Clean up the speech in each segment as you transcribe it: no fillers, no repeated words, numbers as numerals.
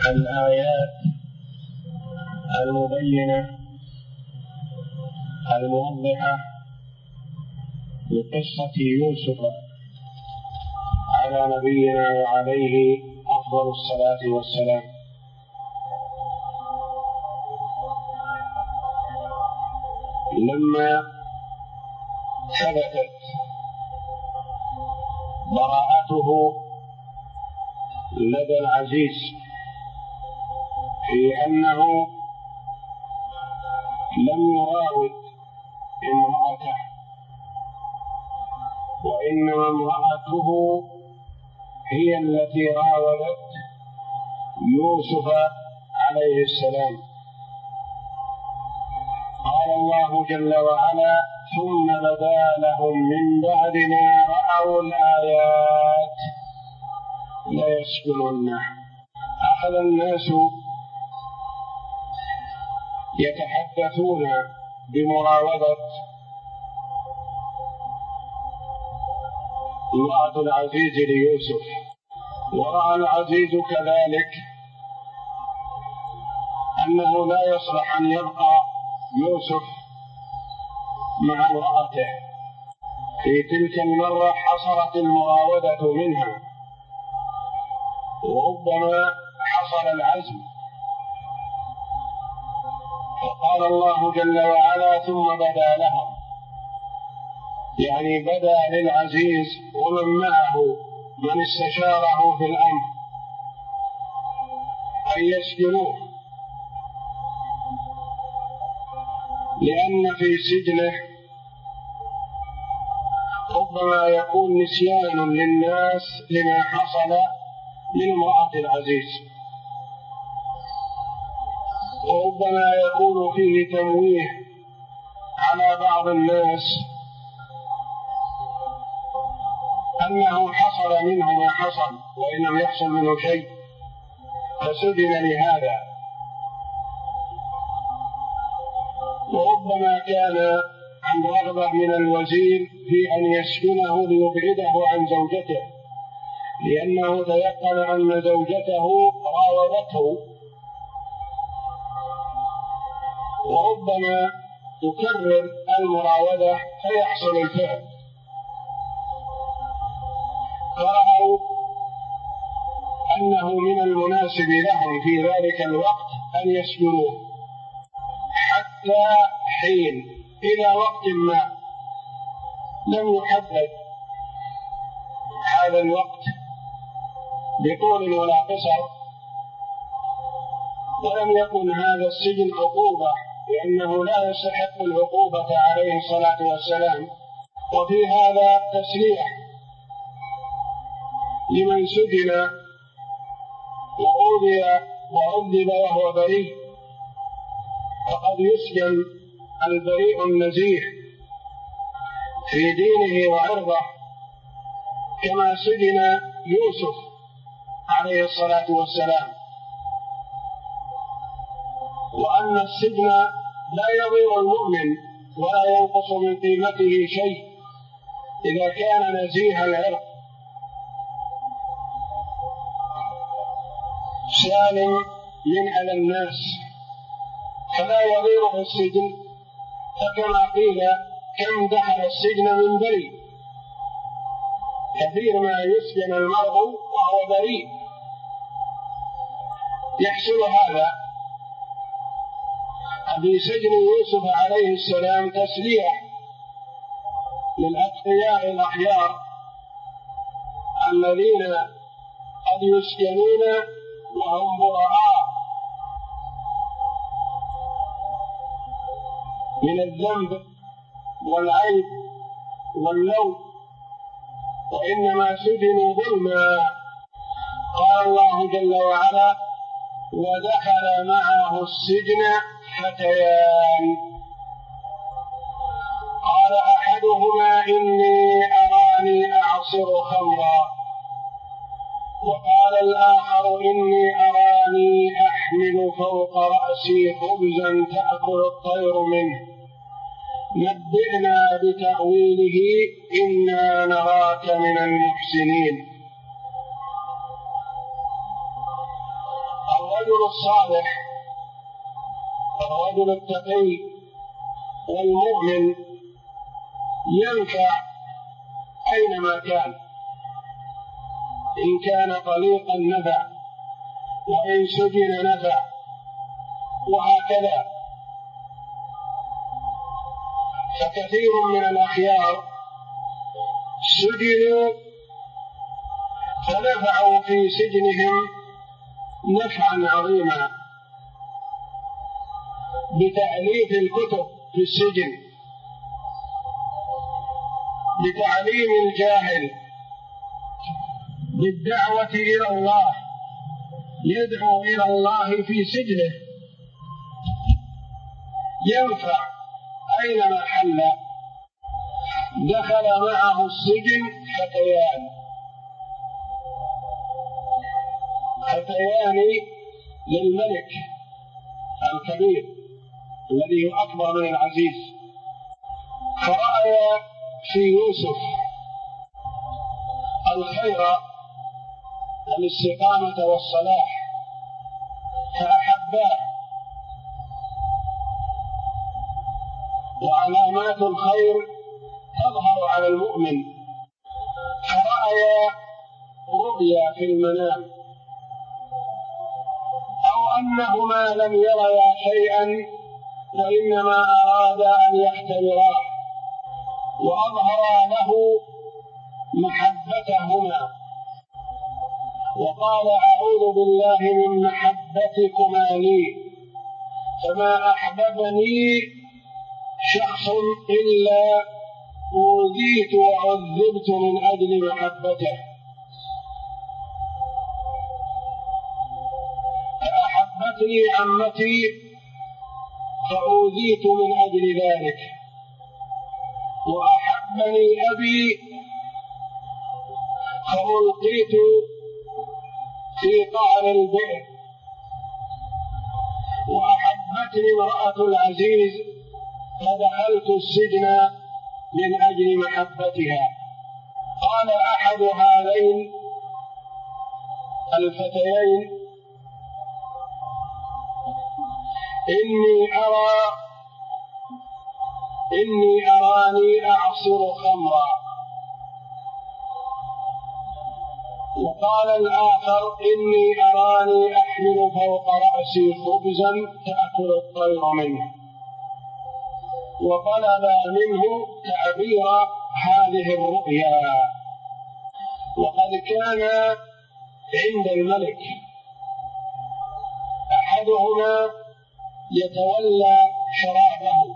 الآيات المبينة الموضحة لقصة يوسف على نبينا وعليه أفضل الصلاة والسلام. لما ثبتت براءته لدى العزيز في أنه لم يراود امرأته، وإنما امرأته هي التي راودت يوسف عليه السلام، قال الله جل وعلا: ثم بدا لهم من بعد ما رأوا الآيات ليسجننه. أخذ الناس يتحدثون بمراودة امرأة العزيز ليوسف، ورأى العزيز كذلك أنه لا يصلح أن يبقى يوسف مع امرأته. في تلك المرة حصلت المراودة منها، وربما حصل العزم، فقال الله جل وعلا: ثم بدا لهم، يعني بدا للعزيز ومن معه من استشاره في الأمر أن يسجنوه، لأن في سجنه ربما يكون نسيان للناس لما حصل من امرأة العزيز، وربما يكون فيه تمويه على بعض الناس أنه حصل منه ما حصل وإن لم يحصل منه شيء فسجن لهذا، وربما كان عن رغبة من الوزير في أن يسجنه ليبعده عن زوجته، لأنه تيقن أن زوجته راودته، وربما تكرر المراودة فيحصل الفعل، فرأوا أنه من المناسب لهم في ذلك الوقت أن يسجنوه حتى حين، إلى وقت ما لم يحدد هذا الوقت بطول ولا قصر، ولم يكن هذا السجن عقوبة، لأنه لا يستحق العقوبة عليه الصلاة والسلام، وفي هذا تسليح لمن سجن وأوذي وعذب وهو بريء، فقد يسجن البريء النزيه في دينه وعرضه كما سجن يوسف عليه الصلاة والسلام، وأن السجن لا يضير المؤمن ولا ينقص من قيمته شيء إذا كان نزيه العرض سالم من أذى الناس، فلا يضيره السجن. فكما قيل: كم دخل السجن من بريء، كثير ما يسجن المرء وهو بريء. يحصل هذا في سجن يوسف عليه السلام تسليح للأتقياء الأخيار الذين قد يسجنون وهم براء من الذنب والعيب واللوم، وإنما سجنوا ظلما. قال الله جل وعلا: ودخل معه السجن فتيان، قال أحدهما: إني أراني أعصر خمرا، وقال الآخر: إني أراني أحمل فوق رأسي خبزا تأكل الطير منه، نبئنا بتأويله إنا نراك من المحسنين. فالرجل الصالح الرجل التقي والمؤمن ينفع أينما كان، إن كان طليقا نفع، وإن سجن نفع، وهكذا. فكثير من الأخيار سجنوا فنفعوا في سجنهم نفعا عظيما بتأليف الكتب في السجن، بتعليم الجاهل، بالدعوة إلى الله، يدعو إلى الله في سجنه، ينفع أينما حل. دخل معه السجن فتيان للملك الكبير الذي هو أكبر من العزيز، فرأى في يوسف الخير والاستقامة والصلاح فأحباه، وعلامات الخير تظهر على المؤمن. فرأى رؤيا في المنام أو أنهما لم يريا شيئا وإنما أرادا أن يختبراه، وأظهر له محبتهما، وقال أعوذ بالله من محبتكما لي، فما أحببني شخص إلا أوذيت وعذبت من أجل محبته، فأحبتني عمتي فأوذيت من أجل ذلك، وأحبني أبي فألقيت في قعر البئر، وأحبتني امرأة العزيز فدخلت السجن من أجل محبتها. قال أحد هذين الفتيين إني أراني أعصر خمرا، وقال الآخر إني أراني أحمل فوق رأسي خبزا تأكل الطير منه، وطلب منه تعبير هذه الرؤيا. وقد كان عند الملك أحدهما يتولى شرابه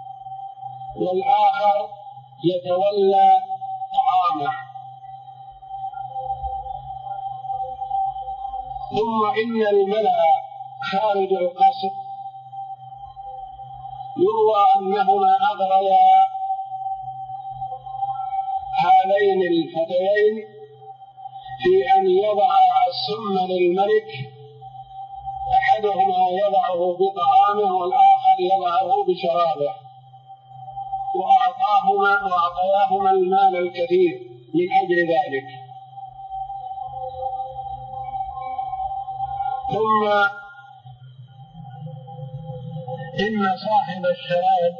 والآخر يتولى طعامه، ثم إن الملأ خارج القصر يروى أنهما أغريا هذين الفتيين في أن يضع السم للملك، أحدهما يضعه بطعامه والآخر يضعه بشرابه، وأعطاهما المال الكثير من أجل ذلك. ثم إن صاحب الشراب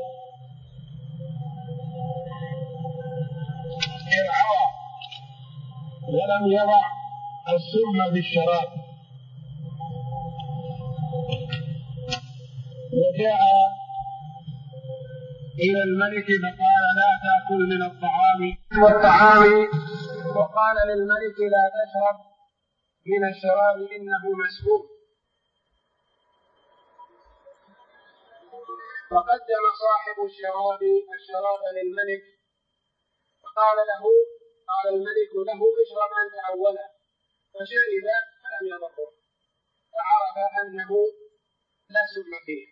ارعوى ولم يضع السم بالشراب، وجاء إلى الملك فقال لا تأكل من الطعام وقال للملك لا تشرب من الشراب إنه مسموم. فقدم صاحب الشراب للملك فقال الملك له اشرب أنت أولا، فشرب فلم يضره، فعرف أنه لا سم فيه.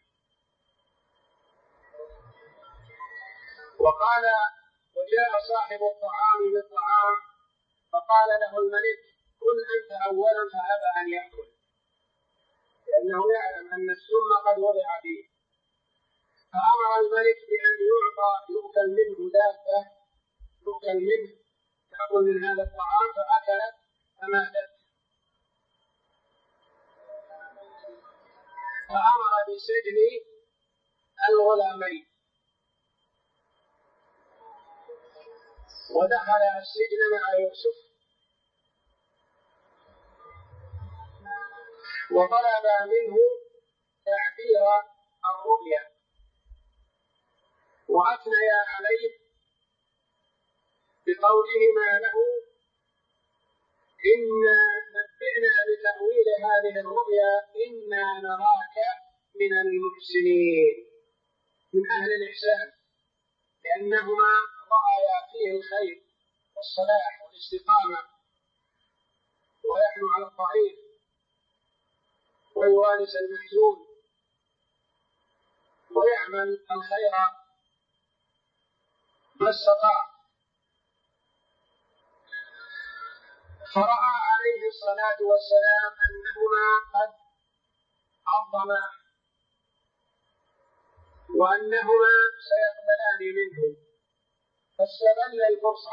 وجاء صاحب الطعام بالطعام فقال له الملك كل أنت أولا، فأبى أن يأكل لأنه يعلم أن السم قد وضع فيه. فأمر الملك بأن يؤكل منه دابة تأكل من هذا الطعام، فأكلت فماتت. بسجن الغلامين، ودخل السجن مع يوسف، وطلب منه تعبير الرؤيا، وأثنيا عليه بقولهما له: إنا نبئنا بتأويل هذه الرؤيا إنا نراك من المحسنين، من أهل الإحسان، لأنهما رأيا فيه الخير والصلاح والاستقامة، ويحنو على الضعيف ويوانس المحزون ويعمل الخير ما استطاع. فرأى عليه الصلاة والسلام أنهما قد عظما وأنهما سيقبلان منه، فاستغل الفرصة.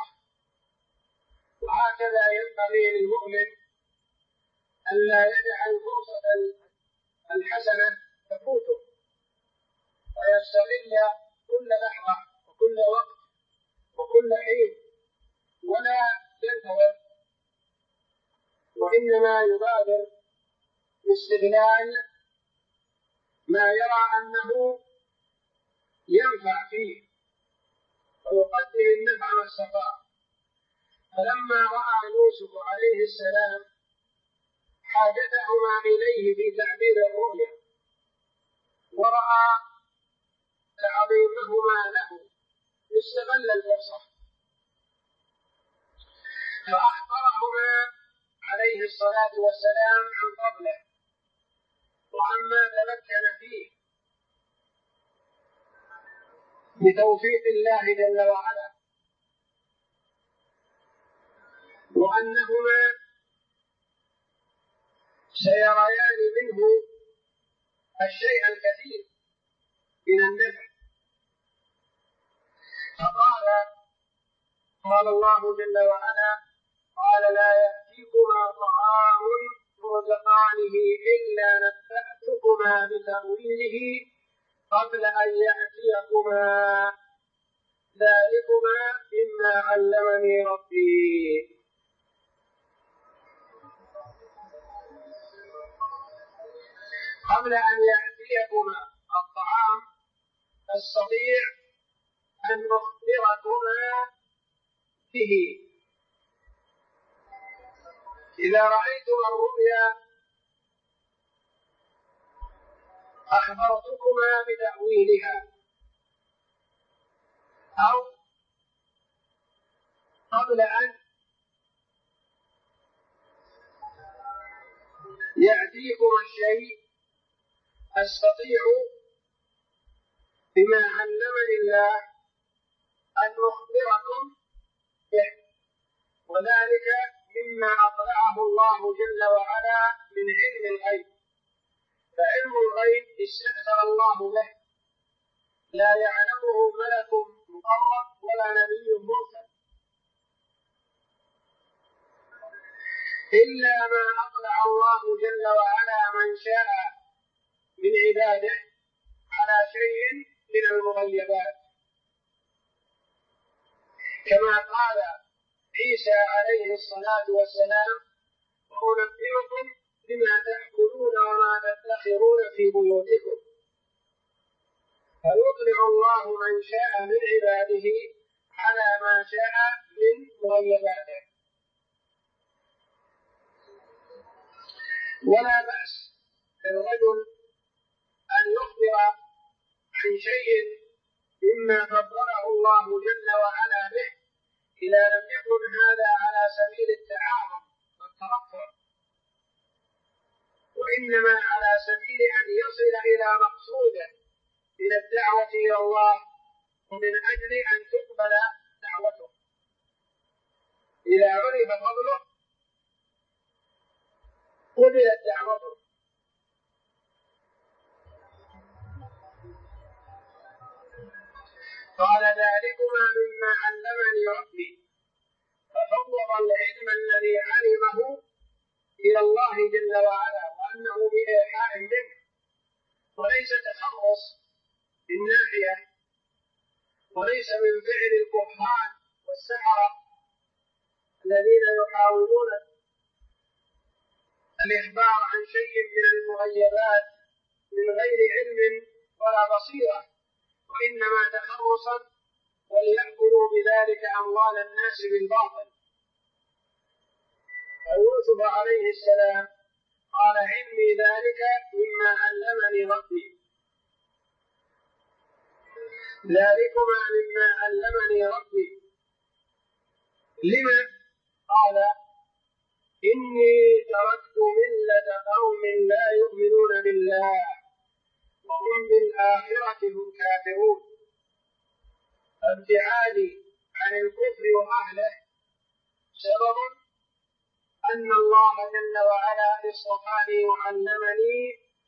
وهكذا ينبغي للمؤمن ألا يدع الفرصة الحسنة تفوته، ويستغل كل لحظة وكل وقت وكل حين، ولا ينتظر، وإنما يبادر باستغلال ما يرى أنه ينفع فيه ويقدم النفع ما استطاع. فلما رأى يوسف عليه السلام حاجتهما إليه في تعبير الرؤيا، ورأى تعظيمهما له، استغل الفرصة فأخبرهما عليه الصلاة والسلام عن فضله وعما تمكن فيه بتوفيق الله جل وعلا، وأنهما سيريان منه الشيء الكثير من النفع. قال الله جل وعلا: قال لا يأتيكما طعام ترزقانه إلا نبأتكما بتأويله قبل أن يأتيكما ذلكما مما علمني ربي. قبل أن يأتيكما الطعام أستطيع أن أخبركما به. إذا رأيتما الرؤيا أخبرتكما بتأويلها، أو قبل أن يأتيكم الشيء أستطيع بما علمني الله أن أخبركم به، وذلك مما أطلعه الله جل وعلا من علم الغيب. فعلم الغيب استأثر الله به، لا يعلمه ملك مقرب ولا نبي مرسل، إلا ما أطلع الله جل وعلا من شاء من عباده على شيء من المغيبات، كما قال عيسى عليه الصلاة والسلام: وأنبئكم بما تأكلون وما تدخرون في بيوتكم. فيطلع الله من شاء من عباده على ما شاء من مغيباته. ولا بأس للرجل أن يخبر عن شيء مما فضله الله جل وعلا به، إذا لم يكن هذا على سبيل التعاظم والترفع، وإنما على سبيل أن يصل إلى مقصوده من الدعوة إلى الله، ومن أجل أن تقبل دعوته. إذا عرف فضله قبلت دعوته. قال: ذلكما مما علمني ربي. ففوض العلم الذي علمه إلى الله جل وعلا، وأنه بإيحاء منه، وليس من ناحية، وليس من فعل الكهان والسحرة الذين يحاولون الإخبار عن شيء من المغيبات من غير علم ولا بصيرة، وإنما تخرصا وليأكلوا بذلك أموال الناس بالباطل. فيوسف عليه السلام قال: علمي ذلك مما علمني ربي، ذلكما مما علمني ربي. لما؟ قال: إني تركت ملة قوم لا يؤمنون بالله وهم بالآخرة هم كافرون. ابتعادي عن الكفر وأهله سبب أن الله جل وعلا اصطفاني وعلمني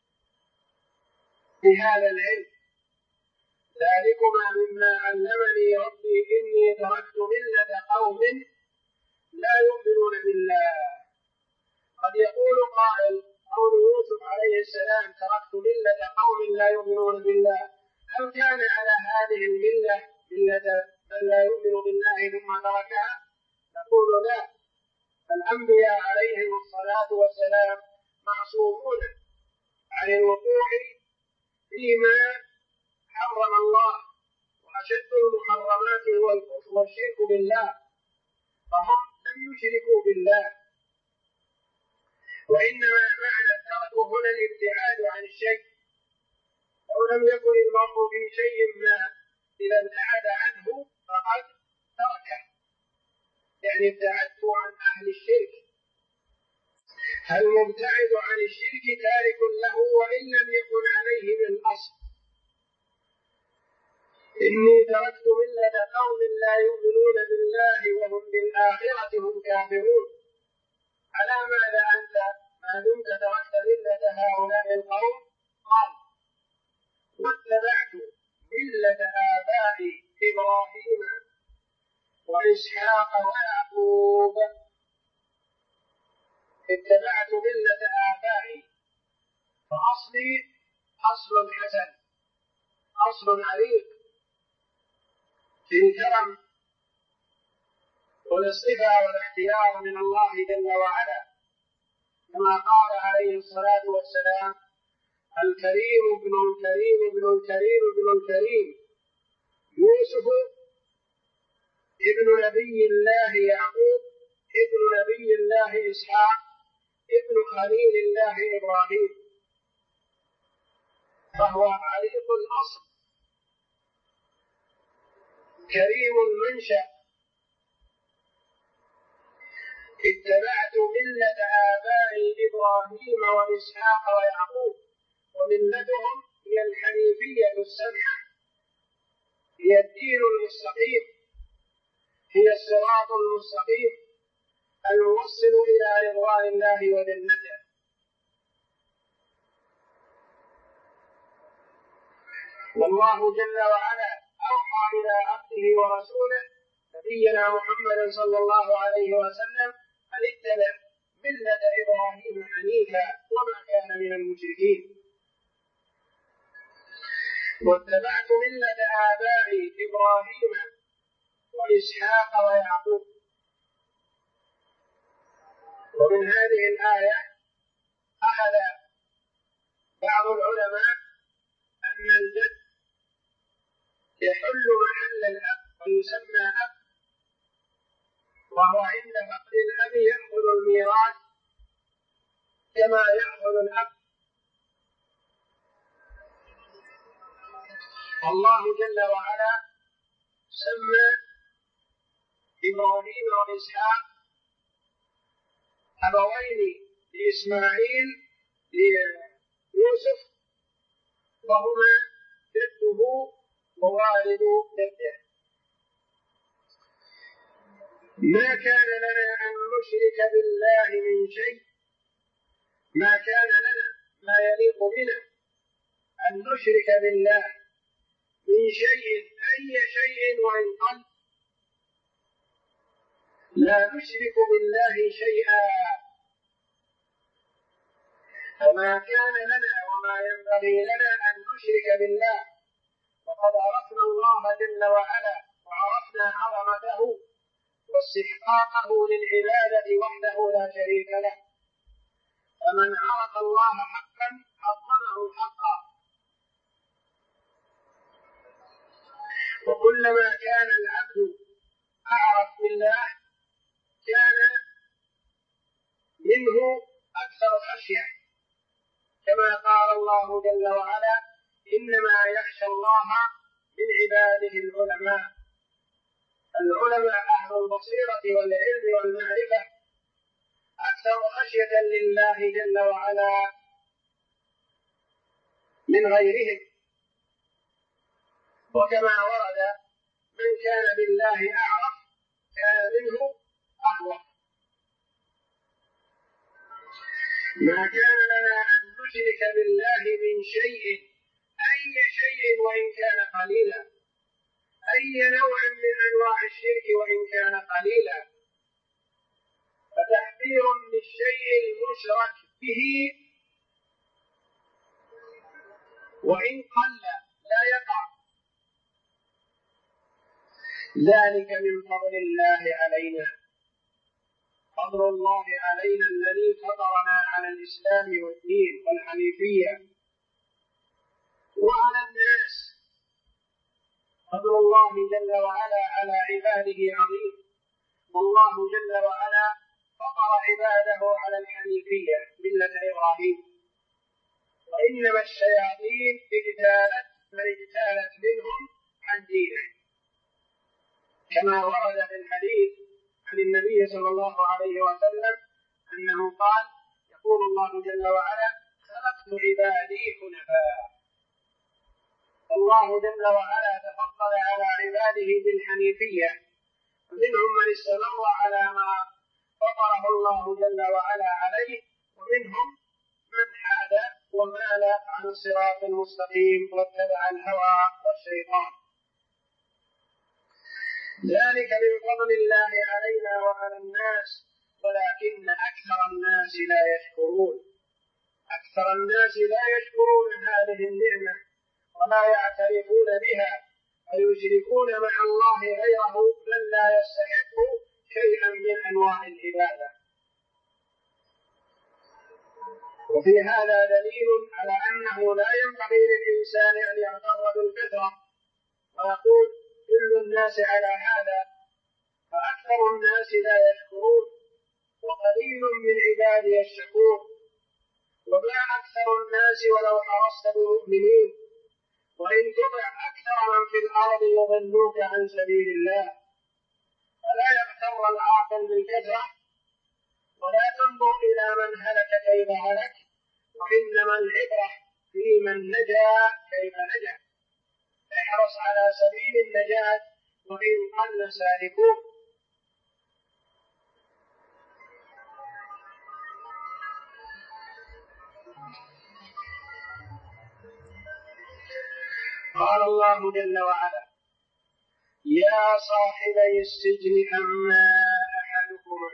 بهذا العلم. ذلكما مما علمني ربي إني تركت ملة قوم لا يؤمنون بالله. قد يقول قائل: قول يوسف عليه السلام تركت ملة قوم لا يؤمنون بالله، هل كان على هذه الملة ملة من لا يؤمن بالله ثم تركها؟ نقول لا، الأنبياء عليهم الصلاة والسلام معصومون عن الوقوع فيما حرم الله، وأشد المحرمات هو الكفر والشرك بالله، فهم لم يشركوا بالله، وإنما معنى الترك هنا الابتعاد عن الشيء. لو لم يكن المرء في شيء ما إذا ابتعد عنه فقد تركه، يعني ابتعدت عن أهل الشرك. المبتعد عن الشرك تارك له وإن لم يكن عليه من الأصل. إني تركت ملة قوم لا يؤمنون بالله وهم بالآخرة هم كافرون. على ماذا أنت ما دمت تركت ملة هؤلاء القوم؟ قال: واتبعت ملة آبائي إبراهيم وإسحاق ويعقوب. اتبعت ملة آبائي، فأصلي أصل حسن، أصل عريق في الكرم والاصطفاء والاختيار من الله جل وعلا، كما قال عليه الصلاة والسلام: الكريم ابن الكريم ابن الكريم ابن الكريم يوسف ابن نبي الله يعقوب ابن نبي الله إسحاق ابن خليل الله إبراهيم، فهو عريق الأصل كريم المنشأ. اتبعت ملة آبائي إبراهيم وإسحاق ويعقوب، وملتهم هي الحنيفية السمحة، هي الدين المستقيم، هي الصراط المستقيم الموصل إلى رضوان الله وجنته. والله جل وعلا أوحى إلى عبده ورسوله نبينا محمد صلى الله عليه وسلم أن اتبع ملة إبراهيم حنيفا وما كان من المشركين. واتبعت ملة آبائي إبراهيم وإسحاق ويعقوب. ومن هذه الآية أخذ بعض العلماء أن الجد يحل محل الأب ويسمى أب، وهو عند فقد الأب يأخذ الميراث كما يأخذ الأب. الله جل وعلا سمى إبراهيم وإسحاق أبوين لإسماعيل ليوسف، وهما جده ووالد جده. ما كان لنا أن نشرك بالله من شيء، ما كان لنا ما يليق بنا أن نشرك بالله من شيء، أي شيء وإن قل، لا نشرك بالله شيئا. فما كان لنا وما ينبغي لنا أن نشرك بالله، وقد عرفنا الله جل وعلا وعرفنا عظمته واستحقاقه للعبادة وحده لا شريك له، فمن عرف الله حقا عظمه حقا، وكلما كان العبد أعرف بالله كان منه أكثر خشية، كما قال الله جل وعلا: إنما يخشى الله من عباده العلماء. العلماء أهل البصيرة والعلم والمعرفة أكثر خشية لله جل وعلا من غيرهم. وكما ورد: من كان بالله أعرف كان منه أخوف. ما كان لنا أن نشرك بالله من شيء، أي شيء وإن كان قليلا، أي نوع من أنواع الشرك وإن كان قليلا، فتحذير للشيء المشرك به وإن قل لا يقع، ذلك من فضل الله علينا، فضل الله علينا الذي فطرنا على الإسلام والدين والحنيفية، وعلى الناس فضل الله جل وعلا على عباده عظيم. والله جل وعلا فطر عباده على الحنيفية ملة إبراهيم، وإنما الشياطين اجتالت من اجتالت منهم عن دينه، كما ورد في الحديث عن النبي صلى الله عليه وسلم أنه قال: يقول الله جل وعلا: خلقت عبادي حنفاء. الله جل وعلا تفضل على عباده بالحنيفية، ومنهم من استمر على ما فطره الله جل وعلا عليه، ومنهم من حاد ومال عن الصراط المستقيم واتبع الهوى والشيطان. ذلك من فضل الله علينا وعلى الناس، ولكن أكثر الناس لا يشكرون. أكثر الناس لا يشكرون هذه النعمة ولا يعترفون بها، ويشركون مع الله غيره من لا يستحق شيئا من أنواع العبادة. وفي هذا دليل على أنه لا ينبغي للإنسان أن يغتر بالكثرة ويقول كل الناس على هذا، فأكثر الناس لا يشكرون، وقليل من عبادي الشكور. وما أكثر الناس ولو حرصت بمؤمنين، وإن تطع أكثر من في الأرض يضلوك عن سبيل الله. فلا يغتر العاقل بالكثرة، ولا تنظر إلى من هلك كيف هلك، وإنما العبرة في من نجا كيف نجا. احرص على سبيل النجاة وإن قل سالكوه. قال الله جل وعلا: يا صاحبي السجن أما أحدكما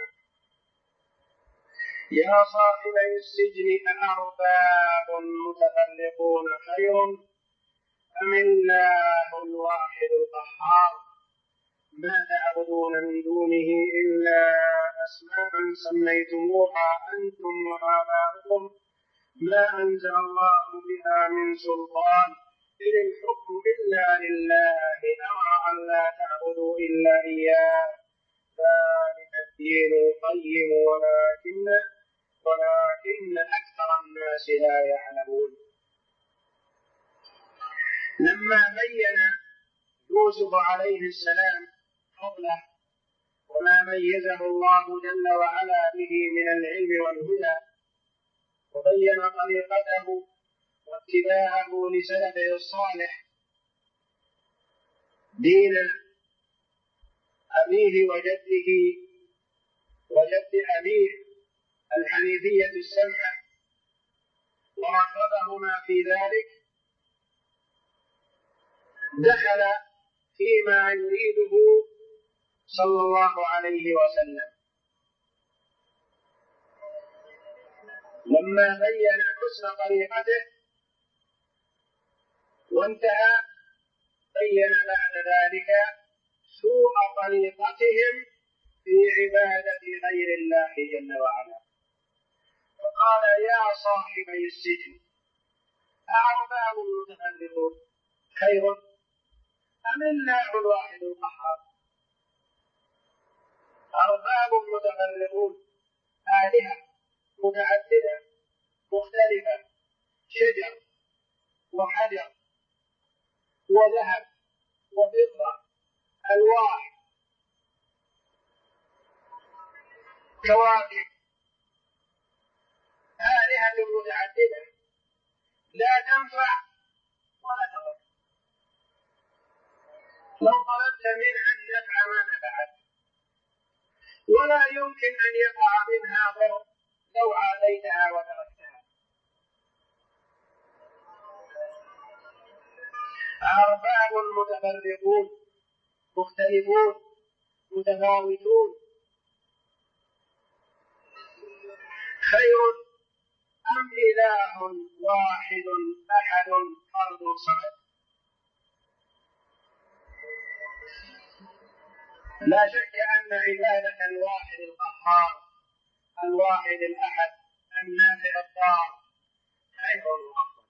أأرباب متفرقون خير أم الله الواحد القهار ما تعبدون من دونه إلا أسماء سميتموها أنتم وآباؤكم ما أنزل الله بها من سلطان إن الحكم إلا لله أمر أن لا تعبدوا إلا إياه ذلك الدين القيم ولكن أكثر الناس لا يعلمون. لما بين يوسف عليه السلام فضله وما ميزه الله جل وعلا به من العلم والهدى، وبين طريقته واتباعه لسلفه الصالح دين أبيه وجده وجد أبيه الحنيفية السمحة، ورغبهما في ذلك، دخل فيما يريده صلى الله عليه وسلم لما بين حسن طريقته وانتهى بين بعد ذلك سوء طريقتهم في عبادة غير الله جل وعلا، فقال: يا صاحبي السجن أأرباب متفرقون خير أم الله الواحد القهار؟ أرباب متفرقون، آلهة متعددة مختلفة، شجر وحجر وذهب وفضة، ألواح، كواكب، آلهة متعددة لا تنفع ولا تضر. لو طلبت منها النفع ما نفعت، ولا يمكن أن يقع منها ضر لو عاديتها وتركتها. أرباب متفرقون مختلفون متفاوتون خير أم إله واحد أحد فرد صمد؟ لا شك أن عبادة الواحد القهار الواحد الأحد النافع الضار خير وأفضل.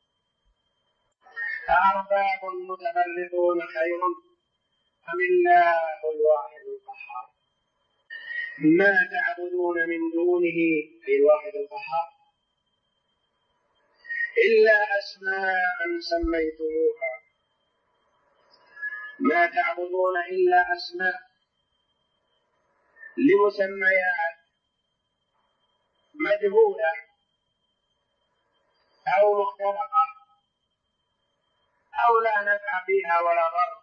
أرباب متفرقون خير أم الله الواحد القهار؟ ما تعبدون من دونه أي الواحد القهار إلا أسماء سميتموها، ما تعبدون إلا أسماء لمسميات مجهولة أو مختلقة أو لا نفع فيها ولا ضر،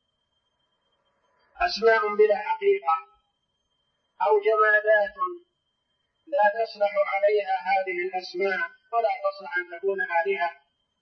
أسماء بلا حقيقة أو جمادات لا تصلح عليها هذه الأسماء ولا تصلح أن تكون آلهة.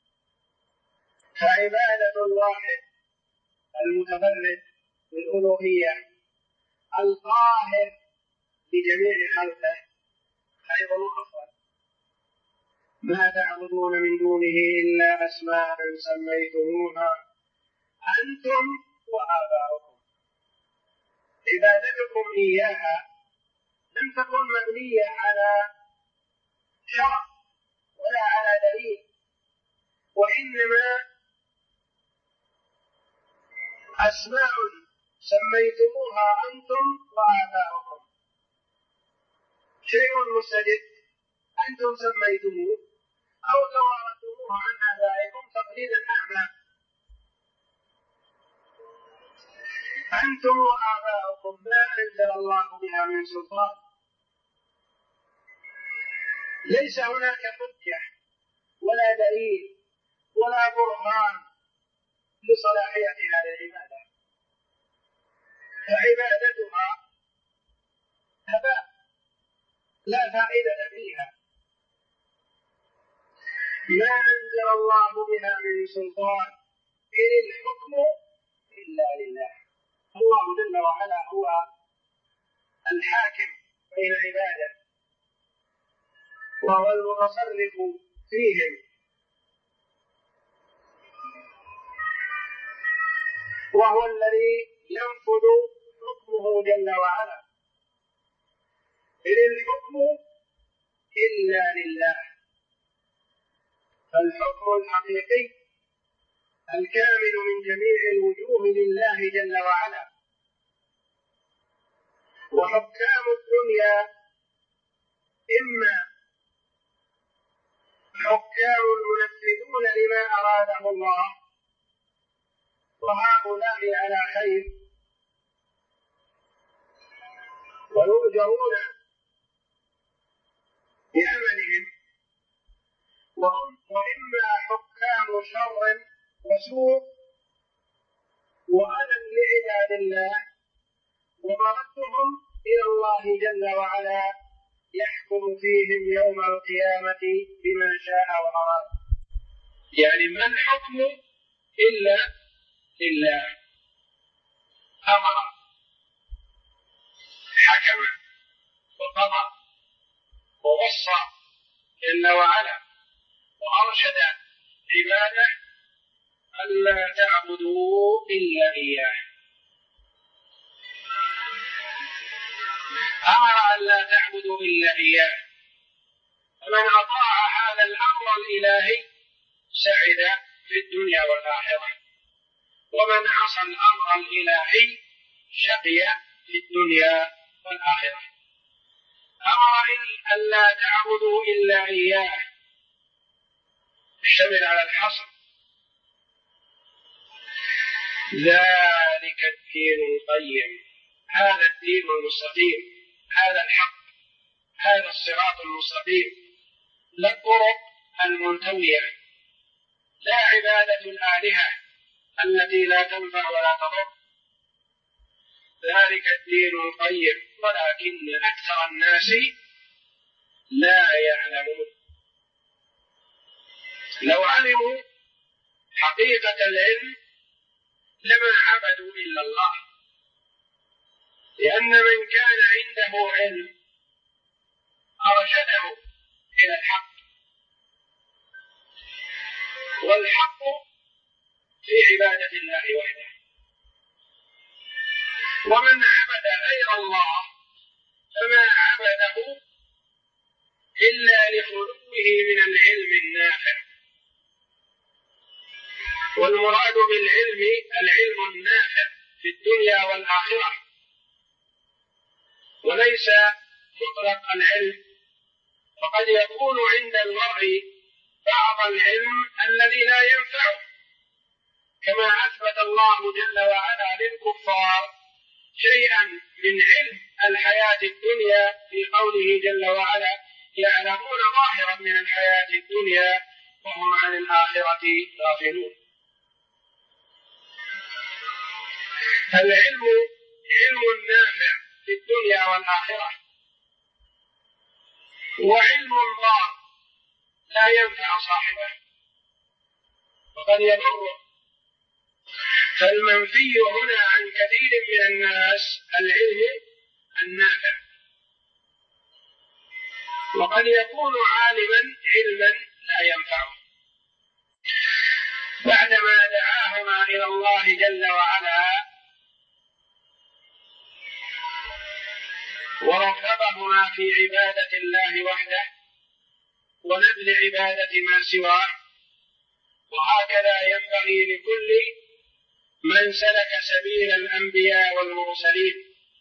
فعبادة الواحد المتفرد بالألوهية القاهر لجميع خلقه خير وأفضل. ما تعبدون من دونه إلا أسماء سميتموها أنتم وآباؤكم. عبادتكم إياها لم تكن مبنية على شرع ولا على دليل، وإنما أسماء سميتموها أنتم وآباؤكم، شيء مستجد أنتم سميتموه أو توارثتموه عن آبائكم تقليدا أعمى. أنتم وآباؤكم ما أنزل الله بها من سلطان، ليس هناك حجة ولا دليل ولا برهان لصلاحية هذه العبادة، فعبادتها هباء لا فائدة فيها. ما أنزل الله بها من سلطان إن الحكم إلا لله. الله جل وعلا هو الحاكم بين عباده وهو المتصرف فيهم، وهو الذي ينفذ حكمه جل وعلا. إن الحكم إلا لله، فالحكم الحقيقي الكامل من جميع الوجوه لله جل وعلا. وحكام الدنيا إما حكام منفذون لما أراده الله وهؤلاء على خير ويؤجرون بعملهم، وإما حكام شر وسوء وألم لعباد الله ومردهم إلى الله جل وعلا يحكم فيهم يوم القيامة بما شاء وأراد. يعني ما الحكم إلا لله، أمر حكم وقضى ووصى جل وعلا وأرشد عباده ألا تعبدوا إلا إياه. أمر ألا تعبدوا إلا إياه، فمن أطاع هذا الأمر الإلهي سعد في الدنيا والآخرة، ومن عصى الأمر الإلهي شقي في الدنيا والآخرة. أمر ألا تعبدوا إلا إياه يشتمل على الحصر. ذلك الدين القيم، هذا الدين المستقيم، هذا الحق، هذا الصراط المستقيم، لا الطرق الملتوية، لا عبادة الآلهة التي لا تنفع ولا تضر. ذلك الدين القيم ولكن أكثر الناس لا يعلمون. لو علموا حقيقة العلم لما عبدوا إلا الله، لأن من كان عنده علم أرشده إلى الحق، والحق في عبادة الله وحده. ومن عبد غير الله فما عبده إلا لخلوه من العلم النافع. والمراد بالعلم العلم النافع في الدنيا والآخرة، وليس مطلق العلم. فقد يكون عند المرء بعض العلم الذي لا ينفعه، كما أثبت الله جل وعلا للكفار شيئا من علم الحياة الدنيا في قوله جل وعلا يعلمون ظاهرا من الحياة الدنيا وهم عن الآخرة غافلون. العلم علم نافع في الدنيا والآخرة، وعلم الله لا ينفع صاحبه وقد يضره. فالمنفي هنا عن كثير من الناس العلم النافع، وقد يكون عالما علما لا ينفعه. بعدما دعاهما إلى الله جل وعلا ورغبهما في عبادة الله وحده ونبذ عبادة ما سواه، وهكذا ينبغي لكل من سلك سبيل الأنبياء والمرسلين،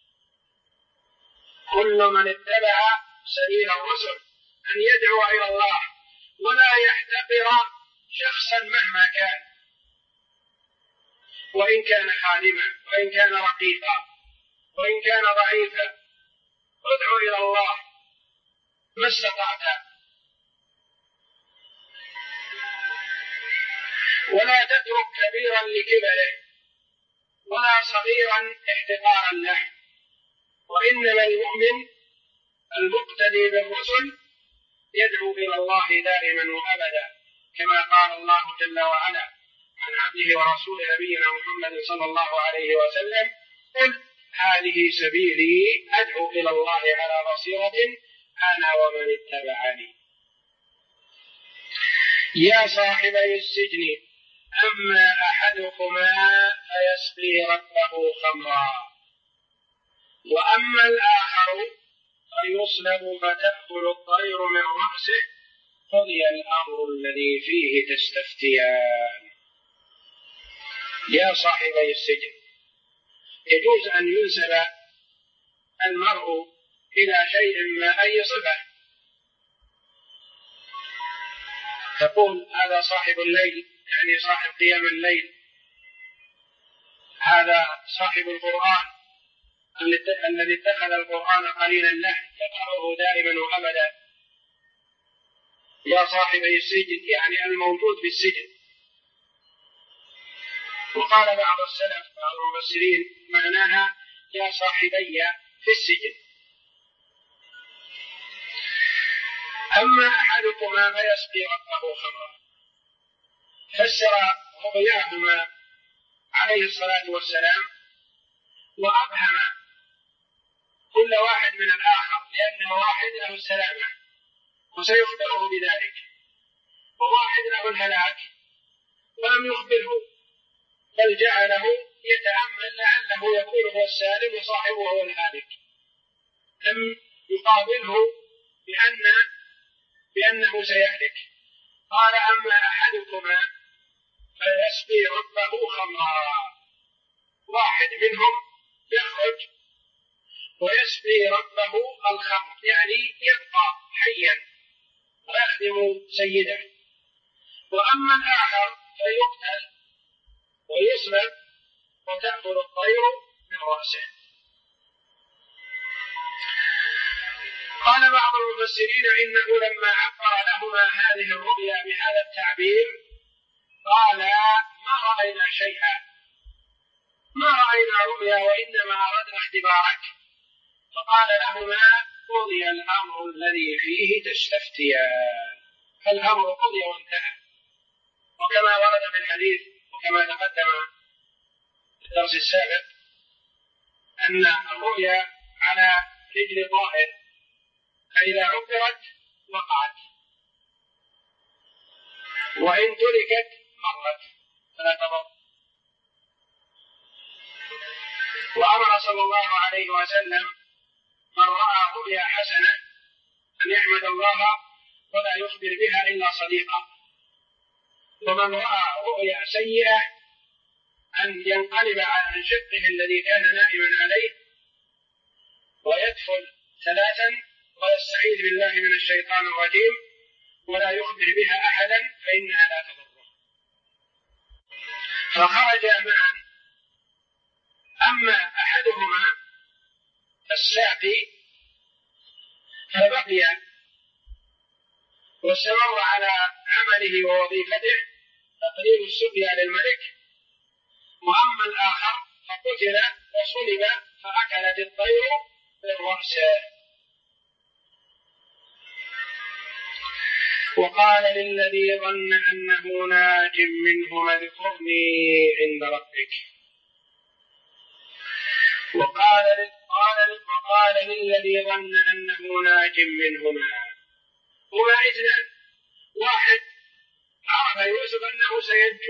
كل من اتبع سبيل الرسل أن يدعو إلى الله ولا يحتقر شخصا مهما كان، وإن كان خادما، وإن كان رقيقا، وإن كان ضعيفا. ادعو إلى الله ما استطعت، ولا تترك كبيرا لكبره ولا صغيرا احتقارا له. وإنما المؤمن المقتدي بالرسل يدعو إلى الله دائما وأبدا، كما قال الله جل وعلا عن عبده ورسوله نبينا محمد صلى الله عليه وسلم قل هذه سبيلي أدعو إلى الله على بصيرة أنا ومن اتبعني. يا صاحبي السجن أما أحدكما فيسقي ربه خمرا، وأما الآخر فيصلب فتأكل الطير من رأسه قضي الأمر الذي فيه تستفتيان. يا صاحبي السجن، يجوز أن ينسب المرء إلى شيء ما أي صفة، تقول هذا صاحب الليل يعني صاحب قيام الليل، هذا صاحب القرآن الذي اتخذ القرآن قليلا له يقرأه دائما وأبدا. يا صاحبي السجن يعني الموجود في السجن. وقال بعض السلف بعض المفسرين معناها يا صاحبي في السجن. أما أحدكما فيسقي ربه خمرا، فسر رؤياهما عليه الصلاة والسلام وأبهم كل واحد من الآخر، لأن واحد له السلامة وسيخبره بذلك، وواحد له الهلاك ولم يخبره بل جعله يتأمل لعله يكون هو السالم وصاحبه هو الهالك، لم يقابله بأنه سيهلك. قال: أما أحدكما فيسقي ربه خمرا، واحد منهم يخرج ويسقي ربه الخمر، يعني يبقى حيا ويخدم سيده، وأما الآخر فيقتل ويصلب وتأكل الطير من رأسه. قال بعض المفسرين: إنه لما عبر لهما هذه الرؤيا بهذا التعبير قال: ما رأينا شيئا، ما رأينا رؤيا، وإنما أردنا اختبارك. فقال لهما: قضي الأمر الذي فيه تستفتيان. الأمر قضي وانتهى. وكما ورد في الحديث وكما تقدم في الدرس السابق أن الرؤيا على رجل طائر، فإذا عبرت وقعت، وإن تركت مرت فلا تضر. وأمر صلى الله عليه وسلم من رأى رؤيا حسنة أن يحمد الله ولا يخبر بها إلا صديقا، ومن رأى رؤيا سيئة أن ينقلب عن شقه الذي كان نائما عليه ويدخل 3 ويستعيذ بالله من الشيطان الرجيم ولا يخبر بها أحدا فإنها لا تضره. فخرجا معا. أما أحدهما الساقي فبقي واستمر على عمله ووظيفته تقديم السقيا للملك، وأما الآخر فقتل وصلب فأكلت الطير من رأسه. وقال للذي ظن أنه ناج منهما اذكرني عند ربك. وقال للذي ظن أنه ناج منهما. هما اثنان، واحد عرف يوسف أنه سينجو،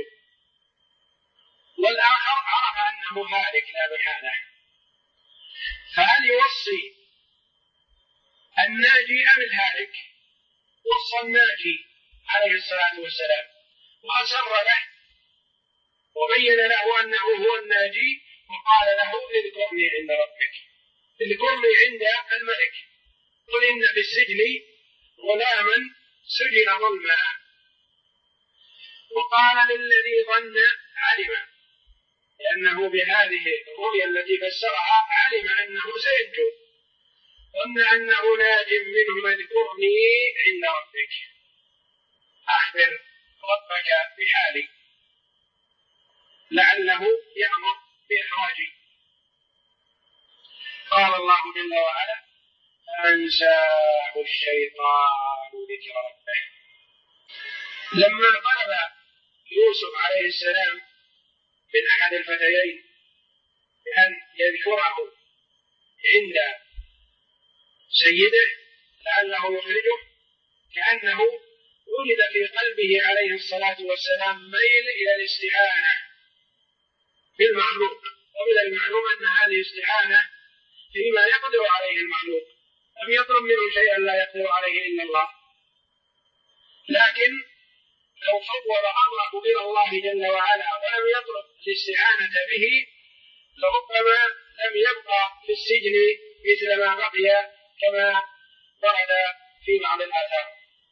والآخر عرف أنه هالك لا محالة، فهل يوصي الناجي أم الهالك؟ وصى الناجي عليه الصلاة والسلام وأسر له وبين له أنه هو الناجي، وقال له: اذكرني عند ربك، اذكرني عند الملك، قل إن في السجن غلاما سجن ظلما. وقال للذي ظن علم، لأنه بهذه الرؤيا التي فسرها علم أنه سينجو، ظن أنه ناج منهم اذكرني عند ربك، أخبر ربك بحالي لعله يأمر بإخراجي. قال الله جل وعلا: فأنساه الشيطان ذكر ربه. لما طلب يوسف عليه السلام من أحد الفتيين بأن يذكره عند سيده لعله يخرجه، كأنه ولد في قلبه عليه الصلاة والسلام ميل إلى الاستعانة بالمخلوق، ومن المعلوم أن هذه الاستعانة فيما يقدر عليه المخلوق، لم يطلب منه شيئا لا يقدر عليه إلا الله، لكن لو فوض أمره إلى الله جل وعلا ولم يطلب الاستعانة به لربما لم يبقى في السجن مثل ما بقي، كما ورد في بعض الآثار.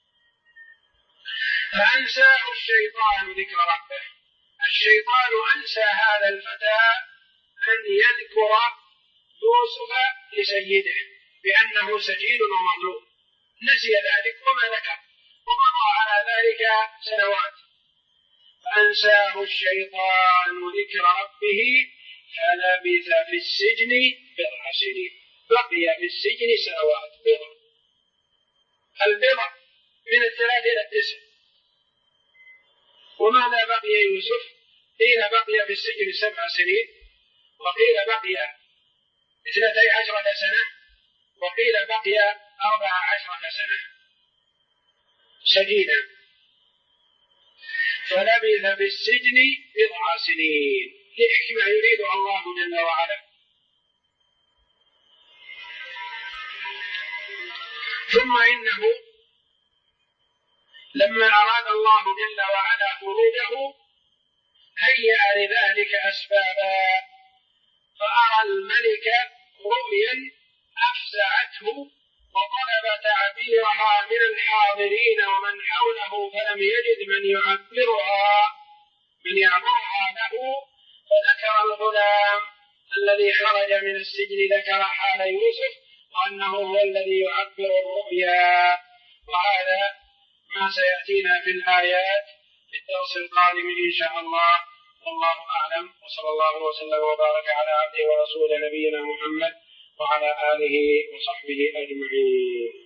فأنساه الشيطان ذكر ربه. الشيطان أنسى هذا الفتى أن يذكر يوسف لسيده بأنه سجين ومظلوم، نسي ذلك وما ذكر، ومضى على ذلك سنوات. فأنساه الشيطان ذكر ربه فلبث في السجن 9 سنين، بقي في السجن سنوات. البضع من 3 إلى 9. وماذا بقي يوسف؟ قيل بقي في السجن 7 سنين، وقيل بقي 12 سنة، وقيل بقي 14 سنة سجينا. فلبث في السجن 9 سنين لحكمة يريدها الله جل وعلا. ثم إنه لما أراد الله جل وعلا خروجه هيأ لذلك أسبابا، فأرى الملك رؤيا أفزعته وطلب تعبيرها من الحاضرين ومن حوله فلم يجد من يعبرها له، فذكر الغلام الذي خرج من السجن، ذكر حال يوسف وأنه هو الذي يعبر الرؤيا. وهذا ما سيأتينا في الآيات في الدرس القادم إن شاء الله، والله أعلم، وصلى الله وسلم وبارك على عبده ورسوله نبينا محمد وعلى آله وصحبه أجمعين.